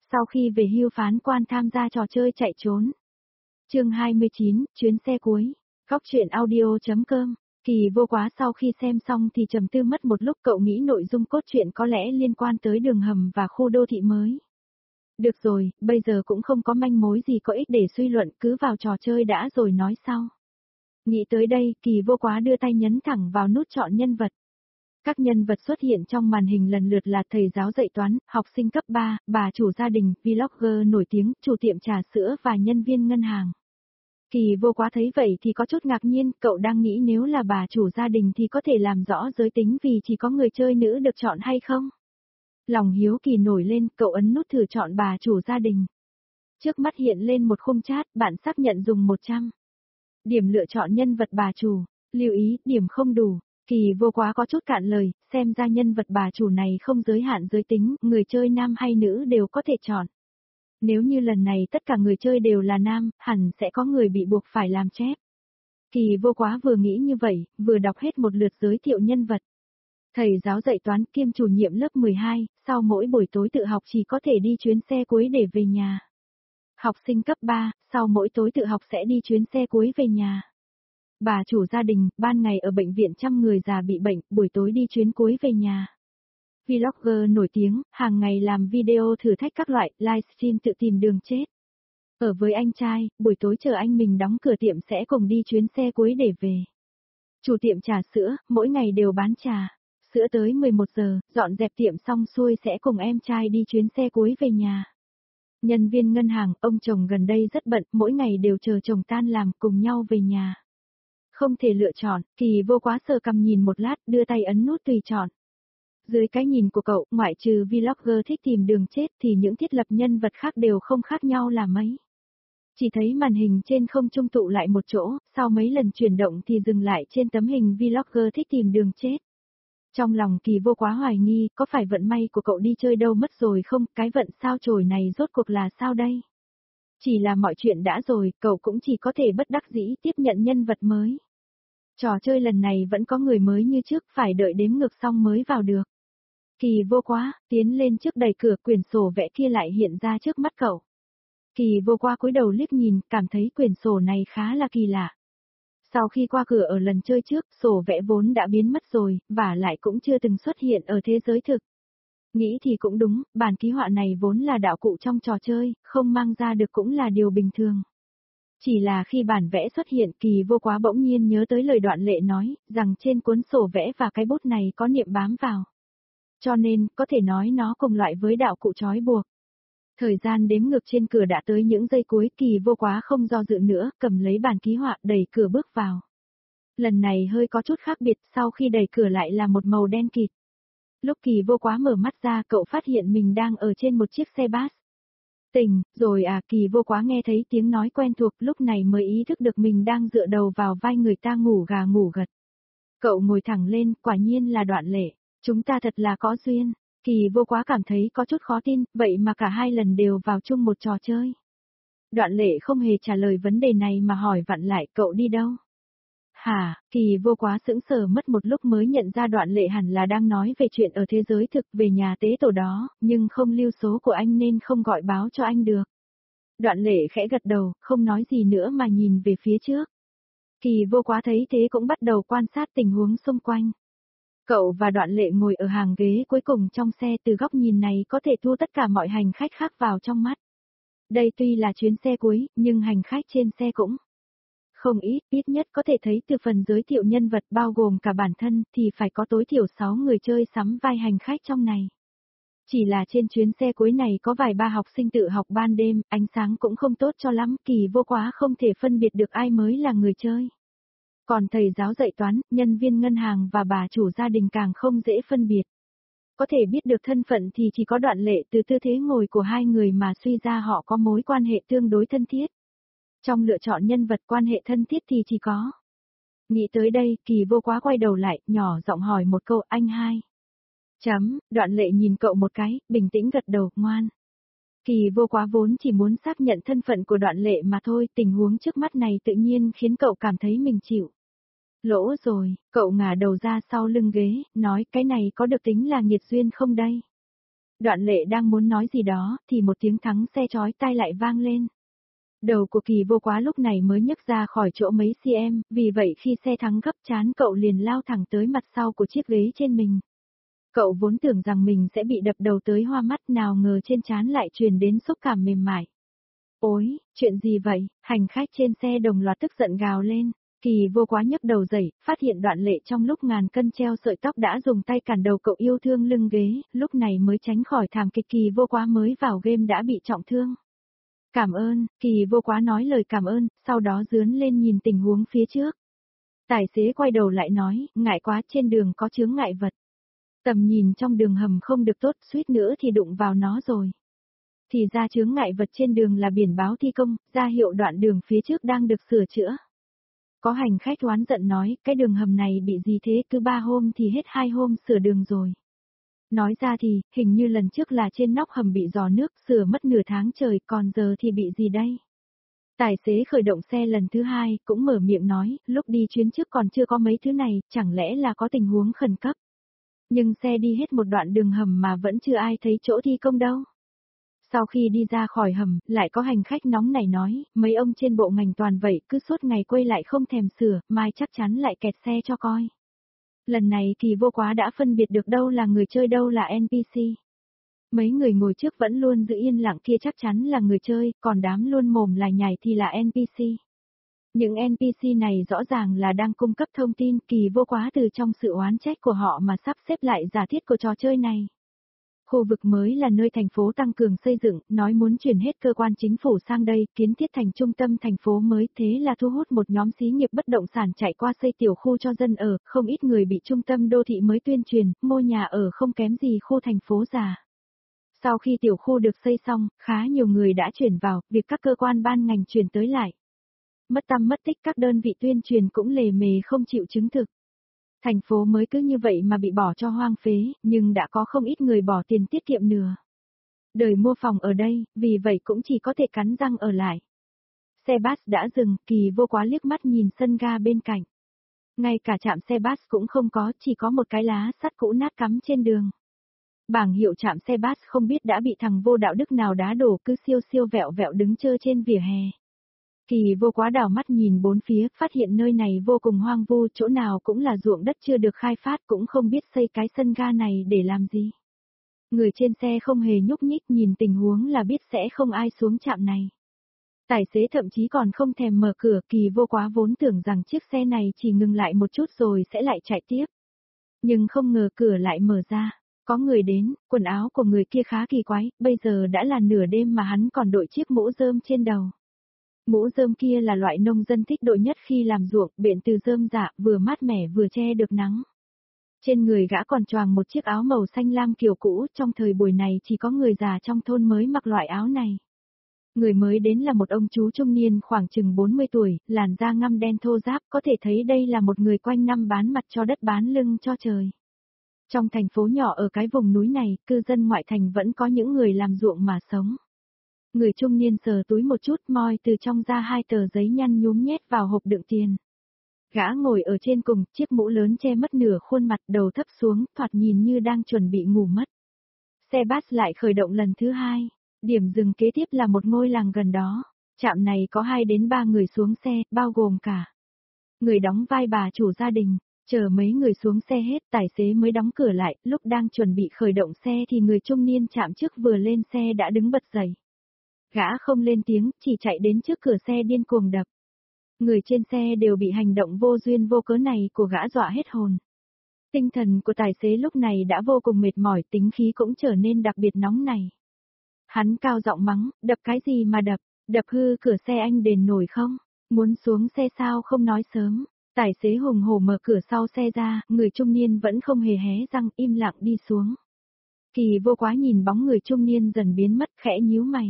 Sau khi về hưu phán quan tham gia trò chơi chạy trốn. Chương 29, chuyến xe cuối. Góc truyện audio.com. Kỳ Vô Quá sau khi xem xong thì trầm tư mất một lúc, cậu nghĩ nội dung cốt truyện có lẽ liên quan tới đường hầm và khu đô thị mới. Được rồi, bây giờ cũng không có manh mối gì có ích để suy luận, cứ vào trò chơi đã rồi nói sau. Nghĩ tới đây, Kỳ Vô Quá đưa tay nhấn thẳng vào nút chọn nhân vật. Các nhân vật xuất hiện trong màn hình lần lượt là thầy giáo dạy toán, học sinh cấp 3, bà chủ gia đình, vlogger nổi tiếng, chủ tiệm trà sữa và nhân viên ngân hàng. Kỳ Vô Quá thấy vậy thì có chút ngạc nhiên, cậu đang nghĩ nếu là bà chủ gia đình thì có thể làm rõ giới tính vì chỉ có người chơi nữ được chọn hay không? Lòng hiếu kỳ nổi lên, cậu ấn nút thử chọn bà chủ gia đình. Trước mắt hiện lên một khung chat, bạn xác nhận dùng 100 điểm lựa chọn nhân vật bà chủ. Lưu ý, điểm không đủ. Kỳ Vô Quá có chút cạn lời, xem ra nhân vật bà chủ này không giới hạn giới tính, người chơi nam hay nữ đều có thể chọn. Nếu như lần này tất cả người chơi đều là nam, hẳn sẽ có người bị buộc phải làm chép. Kỳ Vô Quá vừa nghĩ như vậy, vừa đọc hết một lượt giới thiệu nhân vật. Thầy giáo dạy toán kiêm chủ nhiệm lớp 12, sau mỗi buổi tối tự học chỉ có thể đi chuyến xe cuối để về nhà. Học sinh cấp 3, sau mỗi tối tự học sẽ đi chuyến xe cuối về nhà. Bà chủ gia đình, ban ngày ở bệnh viện chăm người già bị bệnh, buổi tối đi chuyến cuối về nhà. Vlogger nổi tiếng, hàng ngày làm video thử thách các loại, livestream tự tìm đường chết. Ở với anh trai, buổi tối chờ anh mình đóng cửa tiệm sẽ cùng đi chuyến xe cuối để về. Chủ tiệm trà sữa, mỗi ngày đều bán trà. Sữa tới 11 giờ, dọn dẹp tiệm xong xuôi sẽ cùng em trai đi chuyến xe cuối về nhà. Nhân viên ngân hàng, ông chồng gần đây rất bận, mỗi ngày đều chờ chồng tan làm cùng nhau về nhà. Không thể lựa chọn, Kỳ Vô Quá sờ cằm nhìn một lát, đưa tay ấn nút tùy chọn. Dưới cái nhìn của cậu, ngoại trừ vlogger thích tìm đường chết thì những thiết lập nhân vật khác đều không khác nhau là mấy. Chỉ thấy màn hình trên không trung tụ lại một chỗ, sau mấy lần chuyển động thì dừng lại trên tấm hình vlogger thích tìm đường chết. Trong lòng Kỳ Vô Quá hoài nghi, có phải vận may của cậu đi chơi đâu mất rồi không, cái vận sao chổi này rốt cuộc là sao đây? Chỉ là mọi chuyện đã rồi, cậu cũng chỉ có thể bất đắc dĩ tiếp nhận nhân vật mới. Trò chơi lần này vẫn có người mới như trước, phải đợi đếm ngược xong mới vào được. Kỳ Vô Quá, tiến lên trước đẩy cửa, quyển sổ vẽ kia lại hiện ra trước mắt cậu. Kỳ Vô Quá cúi đầu liếc nhìn, cảm thấy quyển sổ này khá là kỳ lạ. Sau khi qua cửa ở lần chơi trước, sổ vẽ vốn đã biến mất rồi, và lại cũng chưa từng xuất hiện ở thế giới thực. Nghĩ thì cũng đúng, bản ký họa này vốn là đạo cụ trong trò chơi, không mang ra được cũng là điều bình thường. Chỉ là khi bản vẽ xuất hiện, Kỳ Vô Quá bỗng nhiên nhớ tới lời Đoạn Lệ nói, rằng trên cuốn sổ vẽ và cái bút này có niệm bám vào. Cho nên, có thể nói nó cùng loại với đạo cụ trói buộc. Thời gian đếm ngược trên cửa đã tới những giây cuối, Kỳ Vô Quá không do dự nữa, cầm lấy bản ký họa, đẩy cửa bước vào. Lần này hơi có chút khác biệt, sau khi đẩy cửa lại là một màu đen kịt. Lúc Kỳ Vô Quá mở mắt ra, cậu phát hiện mình đang ở trên một chiếc xe bus. Tỉnh, rồi à, Kỳ Vô Quá nghe thấy tiếng nói quen thuộc, lúc này mới ý thức được mình đang dựa đầu vào vai người ta ngủ gà ngủ gật. Cậu ngồi thẳng lên, quả nhiên là Đoạn Lệ, chúng ta thật là có duyên. Kỳ Vô Quá cảm thấy có chút khó tin, vậy mà cả hai lần đều vào chung một trò chơi. Đoạn Lệ không hề trả lời vấn đề này mà hỏi vặn lại, cậu đi đâu? Hả, Kỳ Vô Quá sững sờ mất một lúc mới nhận ra Đoạn Lệ hẳn là đang nói về chuyện ở thế giới thực, về nhà tế tổ đó, nhưng không lưu số của anh nên không gọi báo cho anh được. Đoạn Lệ khẽ gật đầu, không nói gì nữa mà nhìn về phía trước. Kỳ Vô Quá thấy thế cũng bắt đầu quan sát tình huống xung quanh. Cậu và Đoạn Lệ ngồi ở hàng ghế cuối cùng trong xe, từ góc nhìn này có thể thu tất cả mọi hành khách khác vào trong mắt. Đây tuy là chuyến xe cuối, nhưng hành khách trên xe cũng không ít nhất có thể thấy từ phần giới thiệu nhân vật bao gồm cả bản thân thì phải có tối thiểu 6 người chơi sắm vai hành khách trong này. Chỉ là trên chuyến xe cuối này có vài ba học sinh tự học ban đêm, ánh sáng cũng không tốt cho lắm, Kỳ Vô Quá không thể phân biệt được ai mới là người chơi. Còn thầy giáo dạy toán, nhân viên ngân hàng và bà chủ gia đình càng không dễ phân biệt. Có thể biết được thân phận thì chỉ có Đoạn Lệ, từ tư thế ngồi của hai người mà suy ra họ có mối quan hệ tương đối thân thiết. Trong lựa chọn nhân vật quan hệ thân thiết thì chỉ có. Nghĩ tới đây, Kỳ Vô Quá quay đầu lại, nhỏ giọng hỏi một câu, anh hai. Đoạn Lệ nhìn cậu một cái, bình tĩnh gật đầu, ngoan. Kỳ Vô Quá vốn chỉ muốn xác nhận thân phận của Đoạn Lệ mà thôi, tình huống trước mắt này tự nhiên khiến cậu cảm thấy mình chịu lỗ rồi, cậu ngả đầu ra sau lưng ghế, nói cái này có được tính là nghiệt duyên không đây? Đoạn Lệ đang muốn nói gì đó, thì một tiếng thắng xe chói tai lại vang lên. Đầu của Kỳ Vô Quá lúc này mới nhấc ra khỏi chỗ mấy cm, vì vậy khi xe thắng gấp chán cậu liền lao thẳng tới mặt sau của chiếc ghế trên mình. Cậu vốn tưởng rằng mình sẽ bị đập đầu tới hoa mắt, nào ngờ trên trán lại truyền đến xúc cảm mềm mại. Ôi, chuyện gì vậy? Hành khách trên xe đồng loạt tức giận gào lên. Kỳ Vô Quá nhấc đầu dậy, phát hiện Đoạn Lệ trong lúc ngàn cân treo sợi tóc đã dùng tay cản đầu cậu yêu thương lưng ghế, lúc này mới tránh khỏi thảm kịch. Kỳ Vô Quá mới vào game đã bị trọng thương. Cảm ơn, Kỳ Vô Quá nói lời cảm ơn, sau đó dướn lên nhìn tình huống phía trước. Tài xế quay đầu lại nói, ngại quá, trên đường có chướng ngại vật. Tầm nhìn trong đường hầm không được tốt, suýt nữa thì đụng vào nó rồi. Thì ra chướng ngại vật trên đường là biển báo thi công, ra hiệu đoạn đường phía trước đang được sửa chữa. Có hành khách oán giận nói, cái đường hầm này bị gì thế, cứ 3 hôm thì hết 2 hôm sửa đường rồi. Nói ra thì, hình như lần trước là trên nóc hầm bị rò nước, sửa mất nửa tháng trời, còn giờ thì bị gì đây? Tài xế khởi động xe lần thứ 2, cũng mở miệng nói, lúc đi chuyến trước còn chưa có mấy thứ này, chẳng lẽ là có tình huống khẩn cấp. Nhưng xe đi hết một đoạn đường hầm mà vẫn chưa ai thấy chỗ thi công đâu. Sau khi đi ra khỏi hầm, lại có hành khách nóng nảy nói, mấy ông trên bộ ngành toàn vậy, cứ suốt ngày quay lại không thèm sửa, mai chắc chắn lại kẹt xe cho coi. Lần này Kỳ Vô Quá đã phân biệt được đâu là người chơi đâu là NPC. Mấy người ngồi trước vẫn luôn giữ yên lặng kia chắc chắn là người chơi, còn đám luôn mồm lại nhảy thì là NPC. Những NPC này rõ ràng là đang cung cấp thông tin. Kỳ Vô Quá từ trong sự oán trách của họ mà sắp xếp lại giả thiết của trò chơi này. Khu vực mới là nơi thành phố tăng cường xây dựng, nói muốn chuyển hết cơ quan chính phủ sang đây, kiến thiết thành trung tâm thành phố mới, thế là thu hút một nhóm xí nghiệp bất động sản chạy qua xây tiểu khu cho dân ở, không ít người bị trung tâm đô thị mới tuyên truyền, mua nhà ở không kém gì khu thành phố già. Sau khi tiểu khu được xây xong, khá nhiều người đã chuyển vào, việc các cơ quan ban ngành chuyển tới lại. Mất tăm mất tích, các đơn vị tuyên truyền cũng lề mề không chịu chứng thực. Thành phố mới cứ như vậy mà bị bỏ cho hoang phế, nhưng đã có không ít người bỏ tiền tiết kiệm nửa đời mua phòng ở đây, vì vậy cũng chỉ có thể cắn răng ở lại. Xe bus đã dừng, Kỳ Vô Quá liếc mắt nhìn sân ga bên cạnh. Ngay cả trạm xe bus cũng không có, chỉ có một cái lá sắt cũ nát cắm trên đường. Bảng hiệu trạm xe bus không biết đã bị thằng vô đạo đức nào đá đổ, cứ siêu siêu vẹo vẹo đứng trơ trên vỉa hè. Kỳ Vô Quá đảo mắt nhìn bốn phía, phát hiện nơi này vô cùng hoang vu, chỗ nào cũng là ruộng đất chưa được khai phát, cũng không biết xây cái sân ga này để làm gì. Người trên xe không hề nhúc nhích, nhìn tình huống là biết sẽ không ai xuống trạm này. Tài xế thậm chí còn không thèm mở cửa. Kỳ Vô Quá vốn tưởng rằng chiếc xe này chỉ ngừng lại một chút rồi sẽ lại chạy tiếp. Nhưng không ngờ cửa lại mở ra. Có người đến, quần áo của người kia khá kỳ quái, bây giờ đã là nửa đêm mà hắn còn đội chiếc mũ rơm trên đầu. Mũ rơm kia là loại nông dân thích đội nhất khi làm ruộng, bện từ rơm dạ, vừa mát mẻ vừa che được nắng. Trên người gã còn choàng một chiếc áo màu xanh lam kiểu cũ, trong thời buổi này chỉ có người già trong thôn mới mặc loại áo này. Người mới đến là một ông chú trung niên khoảng chừng 40 tuổi, làn da ngăm đen thô ráp, có thể thấy đây là một người quanh năm bán mặt cho đất bán lưng cho trời. Trong thành phố nhỏ ở cái vùng núi này, cư dân ngoại thành vẫn có những người làm ruộng mà sống. Người trung niên sờ túi một chút, moi từ trong ra 2 tờ giấy nhăn nhúm nhét vào hộp đựng tiền. Gã ngồi ở trên cùng, chiếc mũ lớn che mất nửa khuôn mặt, đầu thấp xuống, thoạt nhìn như đang chuẩn bị ngủ mất. Xe bus lại khởi động lần thứ 2. Điểm dừng kế tiếp là một ngôi làng gần đó. Trạm này có 2 đến 3 người xuống xe, bao gồm cả người đóng vai bà chủ gia đình. Chờ mấy người xuống xe hết, tài xế mới đóng cửa lại, lúc đang chuẩn bị khởi động xe thì người trung niên trạm trước vừa lên xe đã đứng bật dậy. Gã không lên tiếng, chỉ chạy đến trước cửa xe điên cuồng đập. Người trên xe đều bị hành động vô duyên vô cớ này của gã dọa hết hồn. Tinh thần của tài xế lúc này đã vô cùng mệt mỏi, tính khí cũng trở nên đặc biệt nóng này. Hắn cao giọng mắng, đập cái gì mà đập hư cửa xe anh đền nổi không? Muốn xuống xe sao không nói sớm? Tài xế hùng hổ mở cửa sau xe ra, người trung niên vẫn không hề hé răng, im lặng đi xuống. Kỳ Vô Quá nhìn bóng người trung niên dần biến mất, khẽ nhíu mày.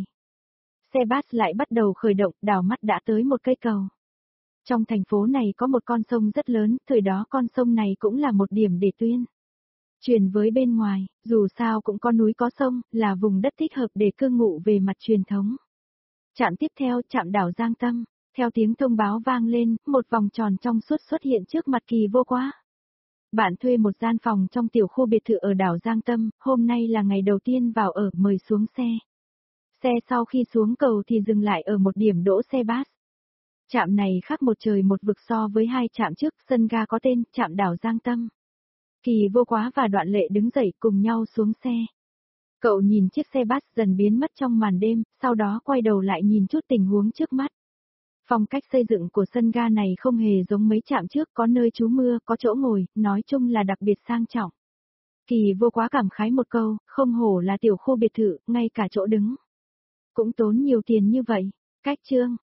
Xe bus lại bắt đầu khởi động, đảo mắt đã tới một cây cầu. Trong thành phố này có một con sông rất lớn, thời đó con sông này cũng là một điểm để tuyên truyền với bên ngoài, dù sao cũng có núi có sông, là vùng đất thích hợp để cư ngụ về mặt truyền thống. Trạm tiếp theo, trạm đảo Giang Tâm. Theo tiếng thông báo vang lên, một vòng tròn trong suốt xuất hiện trước mặt Kỳ Vô Quá. Bạn thuê một gian phòng trong tiểu khu biệt thự ở đảo Giang Tâm, hôm nay là ngày đầu tiên vào ở, mời xuống xe. Xe sau khi xuống cầu thì dừng lại ở một điểm đỗ xe bus. Trạm này khác một trời một vực so với hai trạm trước, sân ga có tên trạm đảo Giang Tâm. Kỳ Vô Quá và Đoạn Lệ đứng dậy cùng nhau xuống xe. Cậu nhìn chiếc xe bus dần biến mất trong màn đêm, sau đó quay đầu lại nhìn chút tình huống trước mắt. Phong cách xây dựng của sân ga này không hề giống mấy trạm trước, có nơi trú mưa, có chỗ ngồi, nói chung là đặc biệt sang trọng. Kỳ Vô Quá cảm khái một câu, không hổ là tiểu khu biệt thự, ngay cả chỗ đứng cũng tốn nhiều tiền như vậy. Cách chương